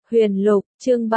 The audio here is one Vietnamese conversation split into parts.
Huyền Lục, chương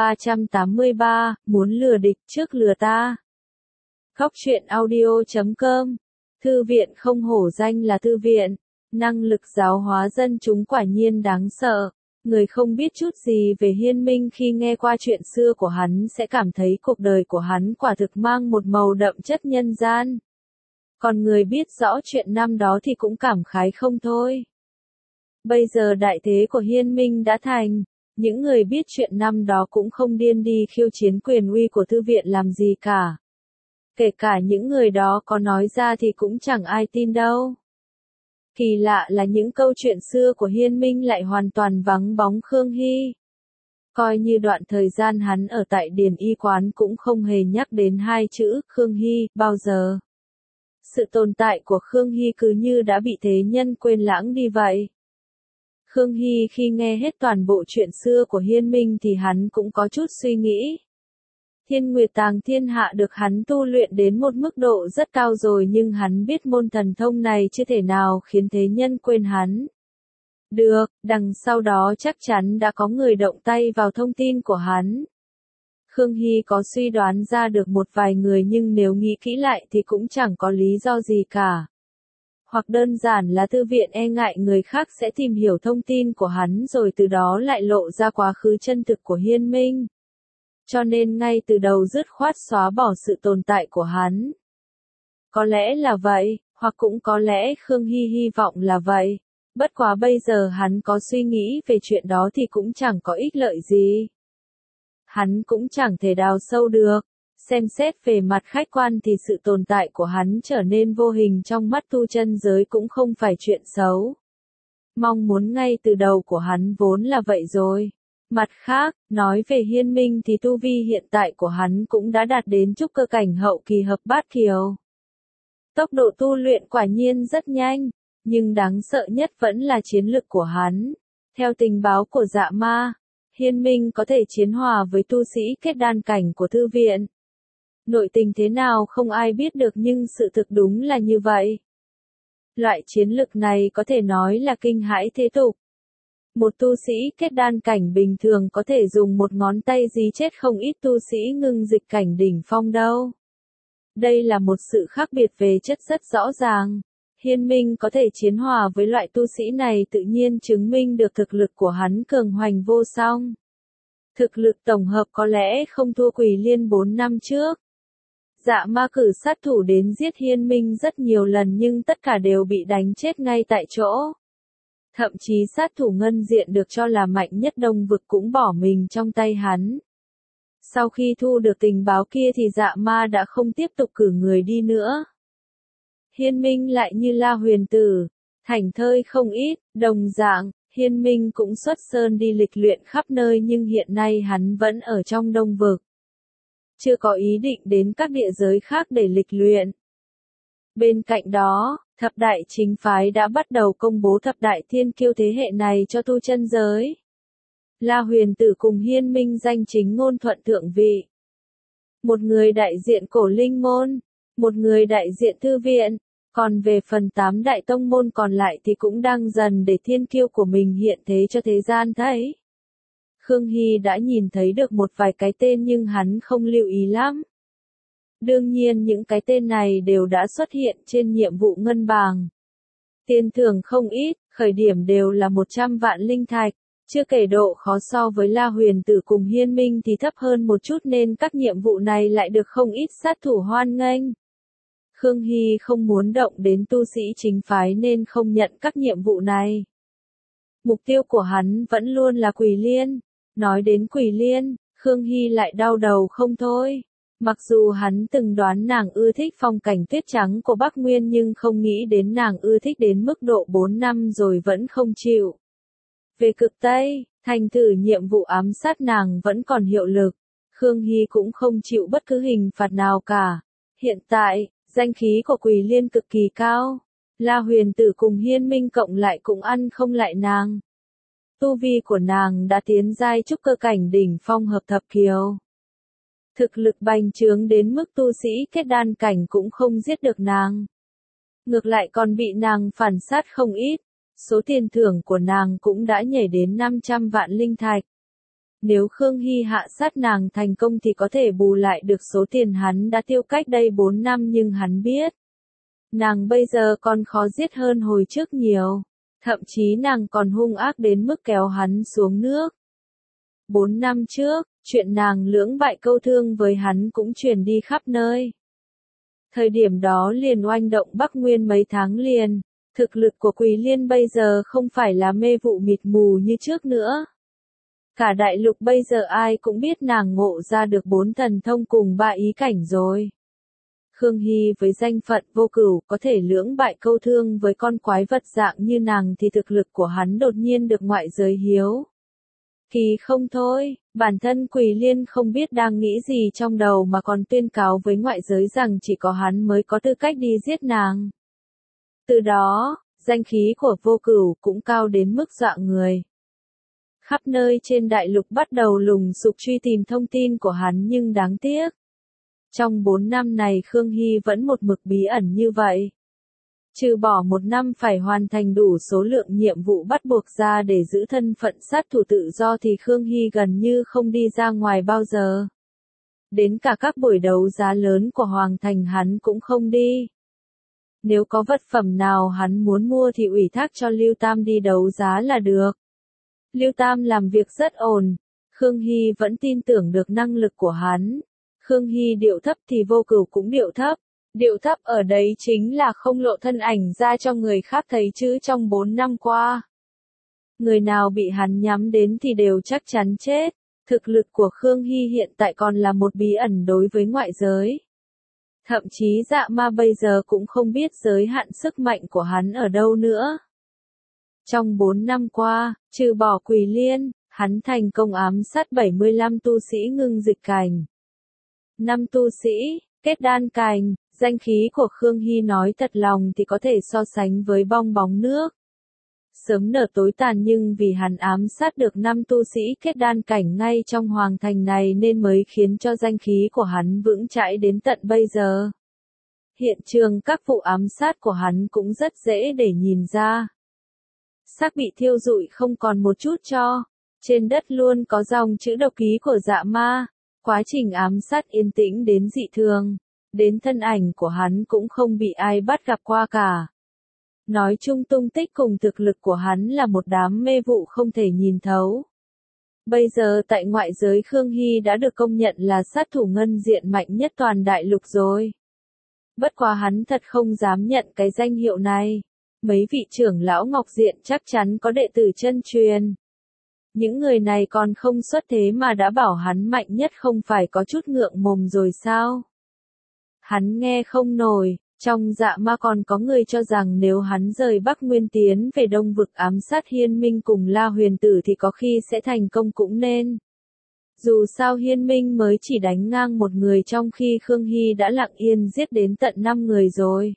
383, muốn lừa địch trước lừa ta. Góc truyện audio.com. Thư viện không hổ danh là thư viện. Năng lực giáo hóa dân chúng quả nhiên đáng sợ. Người không biết chút gì về Hiên Minh khi nghe qua chuyện xưa của hắn sẽ cảm thấy cuộc đời của hắn quả thực mang một màu đậm chất nhân gian. Còn người biết rõ chuyện năm đó thì cũng cảm khái không thôi. Bây giờ đại thế của Hiên Minh đã thành. Những người biết chuyện năm đó cũng không điên đi khiêu chiến quyền uy của thư viện làm gì cả. Kể cả những người đó có nói ra thì cũng chẳng ai tin đâu. Kỳ lạ là những câu chuyện xưa của Hiên Minh lại hoàn toàn vắng bóng Khương Hy. Coi như đoạn thời gian hắn ở tại Điền Y Quán cũng không hề nhắc đến hai chữ Khương Hy bao giờ. Sự tồn tại của Khương Hy cứ như đã bị thế nhân quên lãng đi vậy. Khương Hy khi nghe hết toàn bộ chuyện xưa của Hiên Minh thì hắn cũng có chút suy nghĩ. Thiên Nguyệt Tàng Thiên Hạ được hắn tu luyện đến một mức độ rất cao rồi nhưng hắn biết môn thần thông này chưa thể nào khiến thế nhân quên hắn. Được, đằng sau đó chắc chắn đã có người động tay vào thông tin của hắn. Khương Hy có suy đoán ra được một vài người nhưng nếu nghĩ kỹ lại thì cũng chẳng có lý do gì cả. Hoặc đơn giản là thư viện e ngại người khác sẽ tìm hiểu thông tin của hắn rồi từ đó lại lộ ra quá khứ chân thực của Hiên Minh. Cho nên ngay từ đầu dứt khoát xóa bỏ sự tồn tại của hắn. Có lẽ là vậy, hoặc cũng có lẽ Khương Hy hy vọng là vậy. Bất quá bây giờ hắn có suy nghĩ về chuyện đó thì cũng chẳng có ích lợi gì. Hắn cũng chẳng thể đào sâu được. Xem xét về mặt khách quan thì sự tồn tại của hắn trở nên vô hình trong mắt tu chân giới cũng không phải chuyện xấu. Mong muốn ngay từ đầu của hắn vốn là vậy rồi. Mặt khác, nói về Hiên Minh thì tu vi hiện tại của hắn cũng đã đạt đến trúc cơ cảnh hậu kỳ hợp bát kiều. Tốc độ tu luyện quả nhiên rất nhanh, nhưng đáng sợ nhất vẫn là chiến lực của hắn. Theo tình báo của Dạ Ma, Hiên Minh có thể chiến hòa với tu sĩ kết đan cảnh của thư viện. Nội tình thế nào không ai biết được nhưng sự thực đúng là như vậy. Loại chiến lực này có thể nói là kinh hãi thế tục. Một tu sĩ kết đan cảnh bình thường có thể dùng một ngón tay dí chết không ít tu sĩ ngưng dịch cảnh đỉnh phong đâu. Đây là một sự khác biệt về chất rất rõ ràng. Hiên Minh có thể chiến hòa với loại tu sĩ này tự nhiên chứng minh được thực lực của hắn cường hoành vô song. Thực lực tổng hợp có lẽ không thua Quỷ Liên 4 năm trước. Dạ Ma cử sát thủ đến giết Hiên Minh rất nhiều lần nhưng tất cả đều bị đánh chết ngay tại chỗ. Thậm chí sát thủ ngân diện được cho là mạnh nhất Đông Vực cũng bỏ mình trong tay hắn. Sau khi thu được tình báo kia thì Dạ Ma đã không tiếp tục cử người đi nữa. Hiên Minh lại như La Huyền Tử, thảnh thơi không ít, đồng dạng, Hiên Minh cũng xuất sơn đi lịch luyện khắp nơi nhưng hiện nay hắn vẫn ở trong Đông Vực. Chưa có ý định đến các địa giới khác để lịch luyện. Bên cạnh đó, thập đại chính phái đã bắt đầu công bố thập đại thiên kiêu thế hệ này cho tu chân giới. La Huyền Tử cùng Hiên Minh danh chính ngôn thuận thượng vị. Một người đại diện Cổ Linh môn, một người đại diện thư viện, còn về phần 8 đại tông môn còn lại thì cũng đang dần để thiên kiêu của mình hiện thế cho thế gian thấy. Khương Hy đã nhìn thấy được một vài cái tên nhưng hắn không lưu ý lắm. Đương nhiên những cái tên này đều đã xuất hiện trên nhiệm vụ ngân bảng. Tiền thưởng không ít, khởi điểm đều là 100 vạn linh thạch, chưa kể độ khó so với La Huyền Tử cùng Hiên Minh thì thấp hơn một chút nên các nhiệm vụ này lại được không ít sát thủ hoan nghênh. Khương Hy không muốn động đến tu sĩ chính phái nên không nhận các nhiệm vụ này. Mục tiêu của hắn vẫn luôn là Quỷ Liên. Nói đến Quỷ Liên, Khương Hy lại đau đầu không thôi. Mặc dù hắn từng đoán nàng ưa thích phong cảnh tuyết trắng của Bắc Nguyên nhưng không nghĩ đến nàng ưa thích đến mức độ 4 năm rồi vẫn không chịu. Về cực Tây, thành thử nhiệm vụ ám sát nàng vẫn còn hiệu lực. Khương Hy cũng không chịu bất cứ hình phạt nào cả. Hiện tại, danh khí của Quỷ Liên cực kỳ cao. La Huyền Tử cùng Hiên Minh cộng lại cũng ăn không lại nàng. Tu vi của nàng đã tiến giai trúc cơ cảnh đỉnh phong hợp thập kiều. Thực lực bành trướng đến mức tu sĩ kết đan cảnh cũng không giết được nàng. Ngược lại còn bị nàng phản sát không ít. Số tiền thưởng của nàng cũng đã nhảy đến 500 vạn linh thạch. Nếu Khương Hy hạ sát nàng thành công thì có thể bù lại được số tiền hắn đã tiêu cách đây 4 năm, nhưng hắn biết, nàng bây giờ còn khó giết hơn hồi trước nhiều. Thậm chí nàng còn hung ác đến mức kéo hắn xuống nước. 4 năm trước, chuyện nàng lưỡng bại câu thương với hắn cũng truyền đi khắp nơi. Thời điểm đó liền oanh động Bắc Nguyên mấy tháng liền. Thực lực của Quỳ Liên bây giờ không phải là mê vụ mịt mù như trước nữa. Cả đại lục bây giờ ai cũng biết nàng ngộ ra được 4 thần thông cùng 3 ý cảnh rồi. Khương Hy với danh phận vô cửu có thể lưỡng bại câu thương với con quái vật dạng như nàng thì thực lực của hắn đột nhiên được ngoại giới hiếu kỳ không thôi. Bản thân Quỳ Liên không biết đang nghĩ gì trong đầu mà còn tuyên cáo với ngoại giới rằng chỉ có hắn mới có tư cách đi giết nàng. Từ đó, danh khí của vô cửu cũng cao đến mức dọa người. Khắp nơi trên đại lục bắt đầu lùng sục truy tìm thông tin của hắn, nhưng đáng tiếc. Trong 4 năm này Khương Hy vẫn một mực bí ẩn như vậy. Trừ bỏ 1 năm phải hoàn thành đủ số lượng nhiệm vụ bắt buộc ra để giữ thân phận sát thủ tự do thì Khương Hy gần như không đi ra ngoài bao giờ. Đến cả các buổi đấu giá lớn của Hoàng Thành hắn cũng không đi. Nếu có vật phẩm nào hắn muốn mua thì ủy thác cho Lưu Tam đi đấu giá là được. Lưu Tam làm việc rất ổn. Khương Hy vẫn tin tưởng được năng lực của hắn. Khương Hy điệu thấp thì vô cửu cũng điệu thấp. Điệu thấp ở đấy chính là không lộ thân ảnh ra cho người khác thấy chứ trong 4 năm qua. Người nào bị hắn nhắm đến thì đều chắc chắn chết. Thực lực của Khương Hy hiện tại còn là một bí ẩn đối với ngoại giới. Thậm chí Dạ Ma bây giờ cũng không biết giới hạn sức mạnh của hắn ở đâu nữa. Trong 4 năm qua, trừ bỏ Quỳ Liên, hắn thành công ám sát 75 tu sĩ ngưng dịch cảnh. 5 tu sĩ, kết đan cảnh, danh khí của Khương Hy nói thật lòng thì có thể so sánh với bong bóng nước. Sớm nở tối tàn, nhưng vì hắn ám sát được 5 tu sĩ kết đan cảnh ngay trong hoàng thành này nên mới khiến cho danh khí của hắn vững chãi đến tận bây giờ. Hiện trường các vụ ám sát của hắn cũng rất dễ để nhìn ra. Xác bị thiêu rụi không còn một chút tro. Trên đất luôn có dòng chữ độc ký của Dạ Ma. Quá trình ám sát yên tĩnh đến dị thường. Đến thân ảnh của hắn cũng không bị ai bắt gặp qua cả. Nói chung tung tích cùng thực lực của hắn là một đám mê vụ không thể nhìn thấu. Bây giờ tại ngoại giới Khương Hy đã được công nhận là sát thủ ngân diện mạnh nhất toàn đại lục rồi. Bất quá hắn thật không dám nhận cái danh hiệu này. Mấy vị trưởng lão Ngọc Diện chắc chắn có đệ tử chân truyền. Những người này còn không xuất thế mà đã bảo hắn mạnh nhất, không phải có chút ngượng mồm rồi sao? Hắn nghe không nổi. Trong Dạ Ma còn có người cho rằng nếu hắn rời Bắc Nguyên tiến về Đông Vực ám sát Hiên Minh cùng La Huyền Tử thì có khi sẽ thành công cũng nên. Dù sao Hiên Minh mới chỉ đánh ngang một người trong khi Khương Hy đã lặng yên giết đến tận 5 người rồi.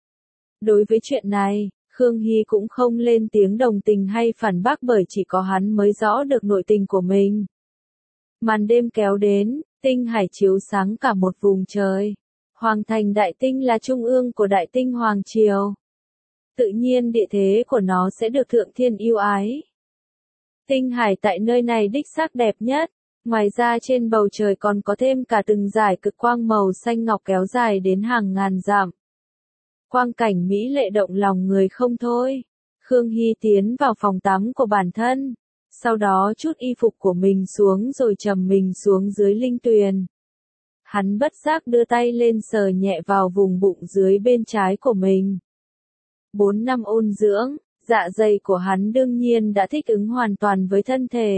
Đối với chuyện này, Khương Hy cũng không lên tiếng đồng tình hay phản bác bởi chỉ có hắn mới rõ được nội tình của mình. Màn đêm kéo đến, tinh hải chiếu sáng cả một vùng trời. Hoàng thành Đại Tinh là trung ương của Đại Tinh Hoàng Triều. Tự nhiên địa thế của nó sẽ được Thượng Thiên yêu ái. Tinh hải tại nơi này đích xác đẹp nhất. Ngoài ra trên bầu trời còn có thêm cả từng dải cực quang màu xanh ngọc kéo dài đến hàng ngàn dặm. Quang cảnh mỹ lệ động lòng người không thôi. Khương Hy tiến vào phòng tắm của bản thân. Sau đó trút y phục của mình xuống rồi trầm mình xuống dưới linh tuyền. Hắn bất giác đưa tay lên sờ nhẹ vào vùng bụng dưới bên trái của mình. 4 năm ôn dưỡng, dạ dày của hắn đương nhiên đã thích ứng hoàn toàn với thân thể.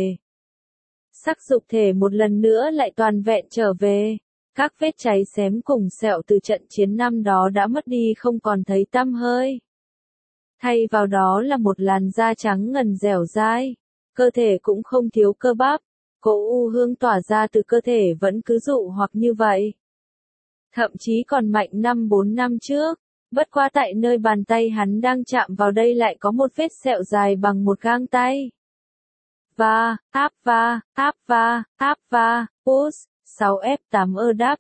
Sắc dục thể một lần nữa lại toàn vẹn trở về. Các vết cháy xém cùng sẹo từ trận chiến năm đó đã mất đi không còn thấy tăm hơi. Thay vào đó là một làn da trắng ngần dẻo dai. Cơ thể cũng không thiếu cơ bắp. Cỗ u hương tỏa ra từ cơ thể vẫn cứ dụ hoặc như vậy. Thậm chí còn mạnh 4 năm trước. Bất quá tại nơi bàn tay hắn đang chạm vào đây lại có một vết sẹo dài bằng một gang tay. Push, 6F8 đáp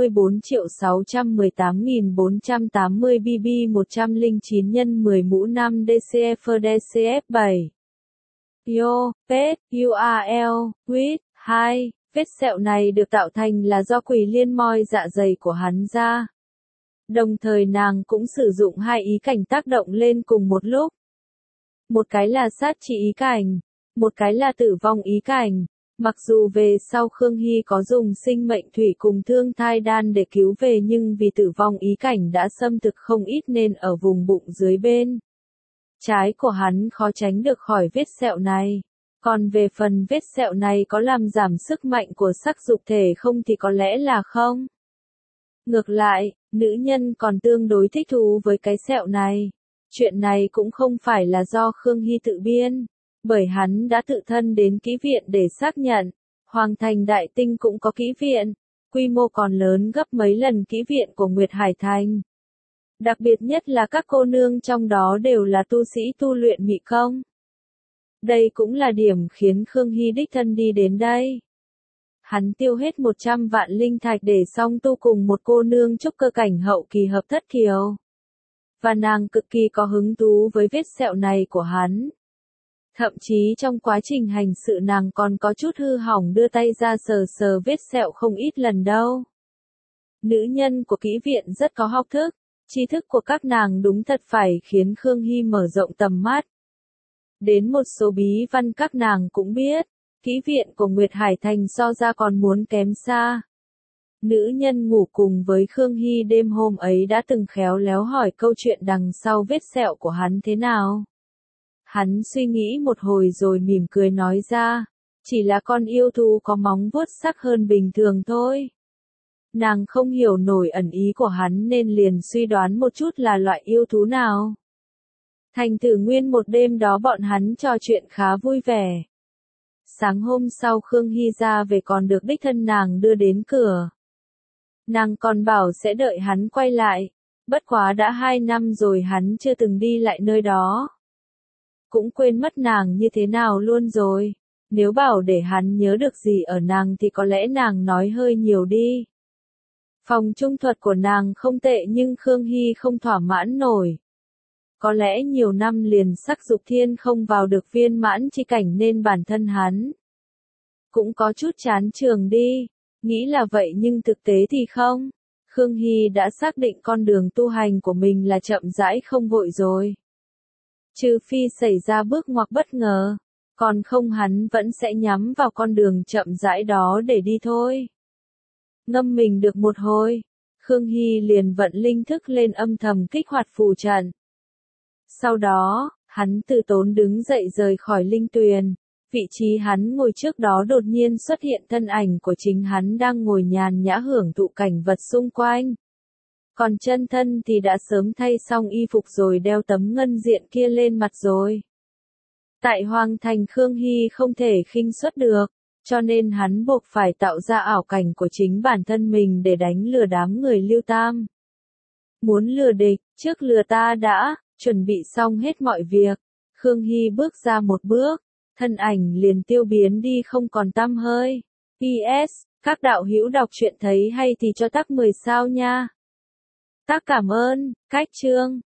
64.618.480 BB 109 x 10 mũ 5 DCF DCF 7. Yo, Pet, URL, with, 2. Vết sẹo này được tạo thành là do Quỷ Liên moi dạ dày của hắn ra. Đồng thời nàng cũng sử dụng hai ý cảnh tác động lên cùng một lúc. Một cái là sát trị ý cảnh, một cái là tử vong ý cảnh. Mặc dù về sau Khương Hy có dùng sinh mệnh thủy cùng thương thai đan để cứu về, nhưng vì tử vong ý cảnh đã xâm thực không ít nên ở vùng bụng dưới bên trái của hắn khó tránh được khỏi vết sẹo này. Còn về phần vết sẹo này có làm giảm sức mạnh của sắc dục thể không thì có lẽ là không. Ngược lại, nữ nhân còn tương đối thích thú với cái sẹo này. Chuyện này cũng không phải là do Khương Hy tự biên, bởi hắn đã tự thân đến kỹ viện để xác nhận. Hoàng thành Đại Tinh cũng có kỹ viện, quy mô còn lớn gấp mấy lần kỹ viện của Nguyệt Hải Thành. Đặc biệt nhất là các cô nương trong đó đều là tu sĩ tu luyện mị công. Đây cũng là điểm khiến Khương Hy đích thân đi đến đây. Hắn tiêu hết 100 vạn linh thạch để song tu cùng một cô nương trúc cơ cảnh hậu kỳ hợp thất kiều. Và nàng cực kỳ có hứng thú với vết sẹo này của hắn. Thậm chí trong quá trình hành sự nàng còn có chút hư hỏng đưa tay ra sờ sờ vết sẹo không ít lần đâu. Nữ nhân của kỹ viện rất có học thức, tri thức của các nàng đúng thật phải khiến Khương Hy mở rộng tầm mắt. Đến một số bí văn các nàng cũng biết, kỹ viện của Nguyệt Hải Thành so ra còn muốn kém xa. Nữ nhân ngủ cùng với Khương Hy đêm hôm ấy đã từng khéo léo hỏi câu chuyện đằng sau vết sẹo của hắn thế nào. Hắn suy nghĩ một hồi rồi mỉm cười nói ra, chỉ là con yêu thú có móng vuốt sắc hơn bình thường thôi. Nàng không hiểu nổi ẩn ý của hắn nên liền suy đoán một chút là loại yêu thú nào. Thành thử nguyên một đêm đó bọn hắn trò chuyện khá vui vẻ. Sáng hôm sau Khương Hy ra về còn được đích thân nàng đưa đến cửa. Nàng còn bảo sẽ đợi hắn quay lại, bất quá đã 2 năm rồi hắn chưa từng đi lại nơi đó. Cũng quên mất nàng như thế nào luôn rồi, nếu bảo để hắn nhớ được gì ở nàng thì có lẽ nàng nói hơi nhiều đi. Phòng trung thuật của nàng không tệ nhưng Khương Hy không thỏa mãn nổi. Có lẽ nhiều năm liền sắc dục thiên không vào được viên mãn chi cảnh nên bản thân hắn cũng có chút chán trường đi, nghĩ là vậy nhưng thực tế thì không. Khương Hy đã xác định con đường tu hành của mình là chậm rãi không vội rồi. Trừ phi xảy ra bước ngoặt bất ngờ, còn không hắn vẫn sẽ nhắm vào con đường chậm rãi đó để đi thôi. Ngâm mình được một hồi, Khương Hy liền vận linh thức lên âm thầm kích hoạt phù trận. Sau đó, hắn từ tốn đứng dậy rời khỏi linh tuyền. Vị trí hắn ngồi trước đó đột nhiên xuất hiện thân ảnh của chính hắn đang ngồi nhàn nhã hưởng thụ cảnh vật xung quanh. Còn chân thân thì đã sớm thay xong y phục rồi đeo tấm ngân diện kia lên mặt rồi. Tại Hoàng Thành Khương Hy không thể khinh suất được, cho nên hắn buộc phải tạo ra ảo cảnh của chính bản thân mình để đánh lừa đám người Lưu Tam. Muốn lừa địch, trước lừa ta đã, chuẩn bị xong hết mọi việc. Khương Hy bước ra một bước, thân ảnh liền tiêu biến đi không còn tăm hơi. PS, các đạo hữu đọc truyện thấy hay thì cho tắc 10 sao nha. Tác cảm ơn, cách chương.